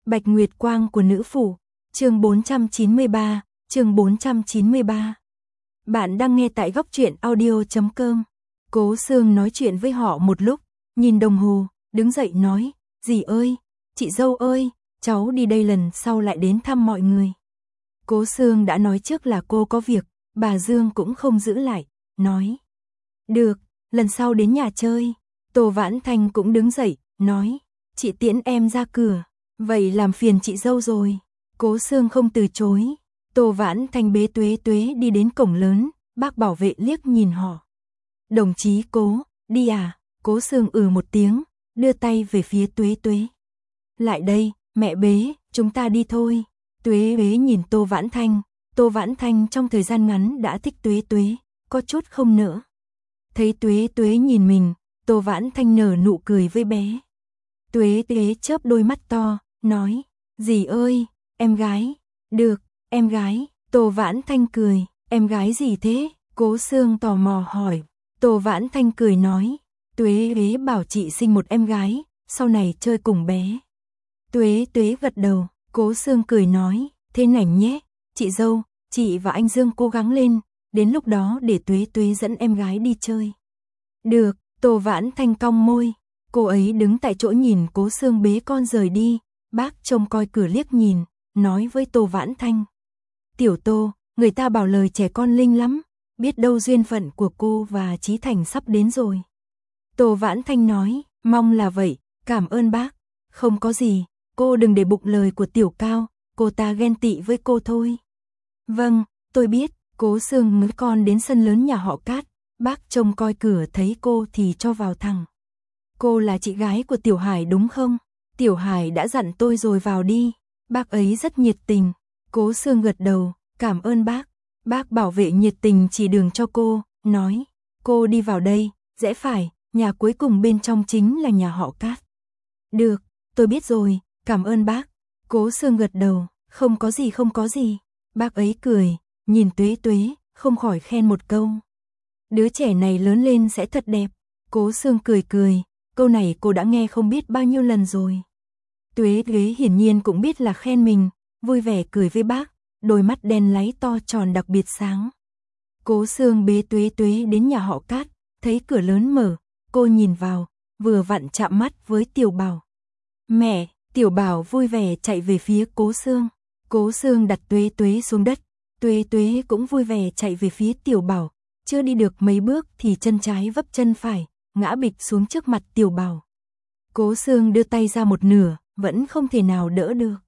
Bạch Nguyệt Quang của nữ phủ, chương 493, chương 493. Bạn đang nghe tại góc truyện audio.com. Cố Sương nói chuyện với họ một lúc, nhìn đồng hồ, đứng dậy nói, dì ơi, chị dâu ơi, cháu đi đây lần sau lại đến thăm mọi người. Cố Sương đã nói trước là cô có việc, bà Dương cũng không giữ lại, nói. Được, lần sau đến nhà chơi. Tô Vãn Thanh cũng đứng dậy, nói, chị tiễn em ra cửa, vậy làm phiền chị dâu rồi. Cố Sương không từ chối. Tô Vãn Thanh bế Tuế Tuế đi đến cổng lớn, bác bảo vệ liếc nhìn họ. Đồng chí Cố, đi à? Cố Sương một tiếng, đưa tay về phía Tuế Tuế. Lại đây, mẹ bế, chúng ta đi thôi. Tuế Tuế nhìn Tô Vãn Thanh, Tô Vãn Thanh trong thời gian ngắn đã thích Tuế Tuế, có chút không nỡ. Thấy Tuế Tuế nhìn mình, Tô Vãn Thanh nở nụ cười với bé. Tuế Tuế chớp đôi mắt to, nói, dì ơi, em gái. Được, em gái. Tô Vãn Thanh cười, em gái gì thế? Cố Sương tò mò hỏi. Tô Vãn Thanh cười nói, Tuế Tuế bảo chị sinh một em gái, sau này chơi cùng bé. Tuế Tuế gật đầu, Cố Sương cười nói, thế này nhé, chị dâu, chị và anh Dương cố gắng lên, đến lúc đó để Tuế Tuế dẫn em gái đi chơi. Được. Tô Vãn Thanh cong môi, cô ấy đứng tại chỗ nhìn Cố Sương bế con rời đi, bác trông coi cửa liếc nhìn, nói với Tô Vãn Thanh. Tiểu Tô, người ta bảo lời trẻ con linh lắm, biết đâu duyên phận của cô và Chí Thành sắp đến rồi. Tô Vãn Thanh nói, mong là vậy, cảm ơn bác, không có gì, cô đừng để bụng lời của Tiểu Cao, cô ta ghen tị với cô thôi. Vâng, tôi biết. Cố Sương ngỡ con đến sân lớn nhà họ Cát. Bác trông coi cửa thấy cô thì cho vào thẳng. Cô là chị gái của Tiểu Hải đúng không? Tiểu Hải đã dặn tôi rồi, vào đi. Bác ấy rất nhiệt tình. Cố Sương gật đầu, cảm ơn bác. Bác bảo vệ nhiệt tình chỉ đường cho cô, nói, cô đi vào đây, rẽ phải, nhà cuối cùng bên trong chính là nhà họ Cát. Được, tôi biết rồi, cảm ơn bác. Cố Sương gật đầu, không có gì không có gì. Bác ấy cười, nhìn Tuế Tuế, không khỏi khen một câu. Đứa trẻ này lớn lên sẽ thật đẹp. Cố Sương cười cười, câu này cô đã nghe không biết bao nhiêu lần rồi. Tuế Tuế hiển nhiên cũng biết là khen mình, vui vẻ cười với bác, đôi mắt đen láy to tròn đặc biệt sáng. Cố Sương bế Tuế Tuế đến nhà họ Cát, thấy cửa lớn mở, cô nhìn vào, vừa vặn chạm mắt với Tiểu Bảo. Mẹ, Tiểu Bảo vui vẻ chạy về phía Cố Sương. Cố Sương đặt Tuế Tuế xuống đất, Tuế Tuế cũng vui vẻ chạy về phía Tiểu Bảo. Chưa đi được mấy bước thì chân trái vấp chân phải, ngã bịch xuống trước mặt Tiểu Bảo. Cố Sương đưa tay ra một nửa, vẫn không thể nào đỡ được.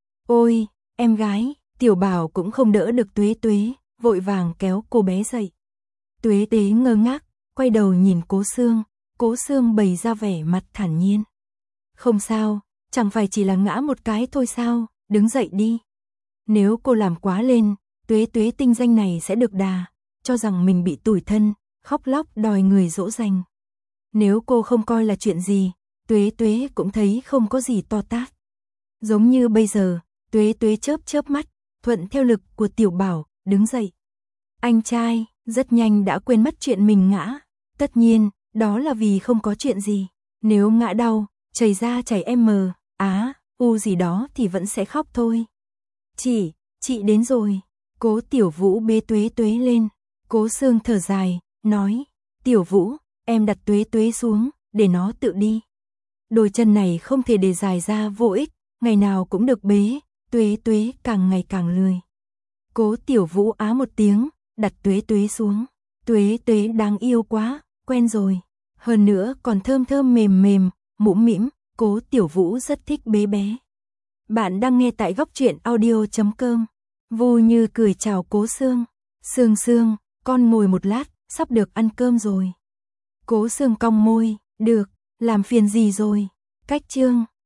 Ôi, em gái, Tiểu Bảo cũng không đỡ được Tuế Tuế, vội vàng kéo cô bé dậy. Tuế Tuế ngơ ngác, quay đầu nhìn Cố Sương, Cố Sương bày ra vẻ mặt thản nhiên. Không sao, chẳng phải chỉ là ngã một cái thôi sao, đứng dậy đi. Nếu cô làm quá lên, Tuế Tuế tinh danh này sẽ được đà. Cho rằng mình bị tủi thân, khóc lóc đòi người dỗ dành. Nếu cô không coi là chuyện gì, Tuế Tuế cũng thấy không có gì to tát. Giống như bây giờ, Tuế Tuế chớp chớp mắt, thuận theo lực của Tiểu Bảo, đứng dậy. Anh trai, rất nhanh đã quên mất chuyện mình ngã. Tất nhiên, đó là vì không có chuyện gì. Nếu ngã đau, chảy ra chảy u gì đó thì vẫn sẽ khóc thôi. Chị đến rồi. Cố Tiểu Vũ bế Tuế Tuế lên. Cố Sương thở dài, nói, Tiểu Vũ, em đặt Tuế Tuế xuống, để nó tự đi. Đôi chân này không thể để dài ra vô ích, ngày nào cũng được bế, Tuế Tuế càng ngày càng lười. Cố Tiểu Vũ á một tiếng, đặt Tuế Tuế xuống. Tuế Tuế đáng yêu quá, quen rồi. Hơn nữa còn thơm thơm mềm mềm, mũm mĩm, Cố Tiểu Vũ rất thích bế bé. Bạn đang nghe tại góc truyện audio.com. Vu Như cười chào Cố Sương. Sương Sương, con ngồi một lát, sắp được ăn cơm rồi. Cố Sương cong môi, được, làm phiền gì rồi? Cách chương.